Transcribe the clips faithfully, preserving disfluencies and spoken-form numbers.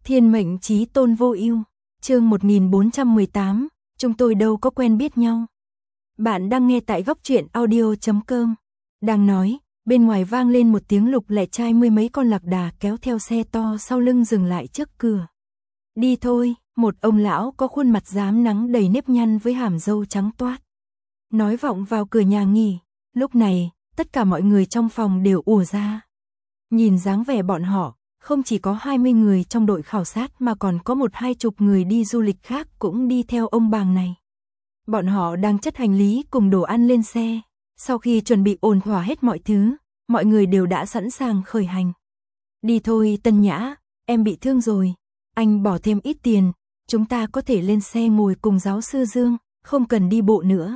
Thiên mệnh chí tôn vô ưu, chương một nghìn bốn trăm mười tám, chúng tôi đâu có quen biết nhau. Bạn đang nghe tại góc truyện audio chấm com. Đang nói, bên ngoài vang lên một tiếng lục lẹ trai mười mấy con lạc đà kéo theo xe to sau lưng dừng lại trước cửa. Đi thôi, một ông lão có khuôn mặt rám nắng đầy nếp nhăn với hàm râu trắng toát. Nói vọng vào cửa nhà nghỉ, lúc này, tất cả mọi người trong phòng đều ùa ra. Nhìn dáng vẻ bọn họ, không chỉ có hai mươi người trong đội khảo sát mà còn có một hai chục người đi du lịch khác cũng đi theo ông bàng này. Bọn họ đang chất hành lý cùng đồ ăn lên xe, sau khi chuẩn bị ổn thỏa hết mọi thứ, mọi người đều đã sẵn sàng khởi hành. Đi thôi Tân Nhã, em bị thương rồi, anh bỏ thêm ít tiền, chúng ta có thể lên xe ngồi cùng giáo sư Dương, không cần đi bộ nữa.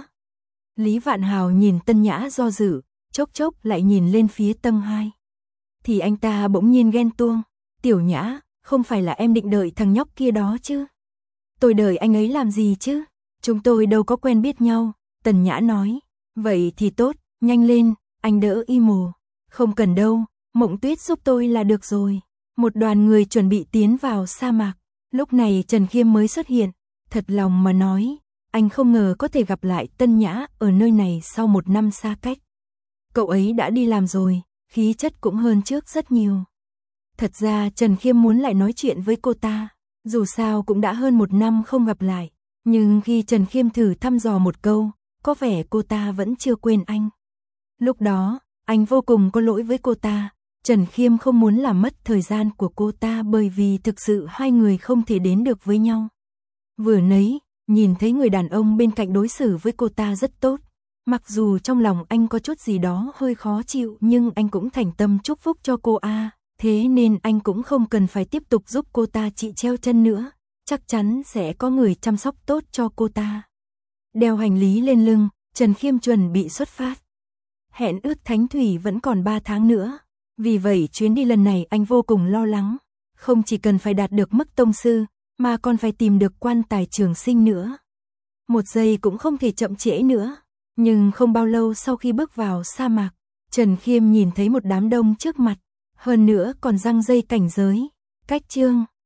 Lý Vạn Hào nhìn Tân Nhã do dự, chốc chốc lại nhìn lên phía tầng hai. Thì anh ta bỗng nhiên ghen tuông, Tiểu Nhã, không phải là em định đợi thằng nhóc kia đó chứ? Tôi đợi anh ấy làm gì chứ? Chúng tôi đâu có quen biết nhau, Tần Nhã nói. Vậy thì tốt, nhanh lên, anh đỡ y mồ. Không cần đâu, Mộng Tuyết giúp tôi là được rồi. Một đoàn người chuẩn bị tiến vào sa mạc. Lúc này Trần Khiêm mới xuất hiện, thật lòng mà nói, anh không ngờ có thể gặp lại Tân Nhã ở nơi này sau một năm xa cách. Cậu ấy đã đi làm rồi, khí chất cũng hơn trước rất nhiều. Thật ra Trần Khiêm muốn lại nói chuyện với cô ta, dù sao cũng đã hơn một năm không gặp lại, nhưng khi Trần Khiêm thử thăm dò một câu, có vẻ cô ta vẫn chưa quên anh. Lúc đó, anh vô cùng có lỗi với cô ta, Trần Khiêm không muốn làm mất thời gian của cô ta bởi vì thực sự hai người không thể đến được với nhau. Vừa nấy, nhìn thấy người đàn ông bên cạnh đối xử với cô ta rất tốt. Mặc dù trong lòng anh có chút gì đó hơi khó chịu nhưng anh cũng thành tâm chúc phúc cho cô A, thế nên anh cũng không cần phải tiếp tục giúp cô ta trị treo chân nữa, chắc chắn sẽ có người chăm sóc tốt cho cô ta. Đeo hành lý lên lưng, Trần Khiêm chuẩn bị xuất phát. Hẹn ước Thánh Thủy vẫn còn ba tháng nữa, vì vậy chuyến đi lần này anh vô cùng lo lắng, không chỉ cần phải đạt được mức tông sư, mà còn phải tìm được quan tài trường sinh nữa. Một giây cũng không thể chậm trễ nữa. Nhưng không bao lâu sau khi bước vào sa mạc, Trần Khiêm nhìn thấy một đám đông trước mặt, hơn nữa còn răng dây cảnh giới. Cách chương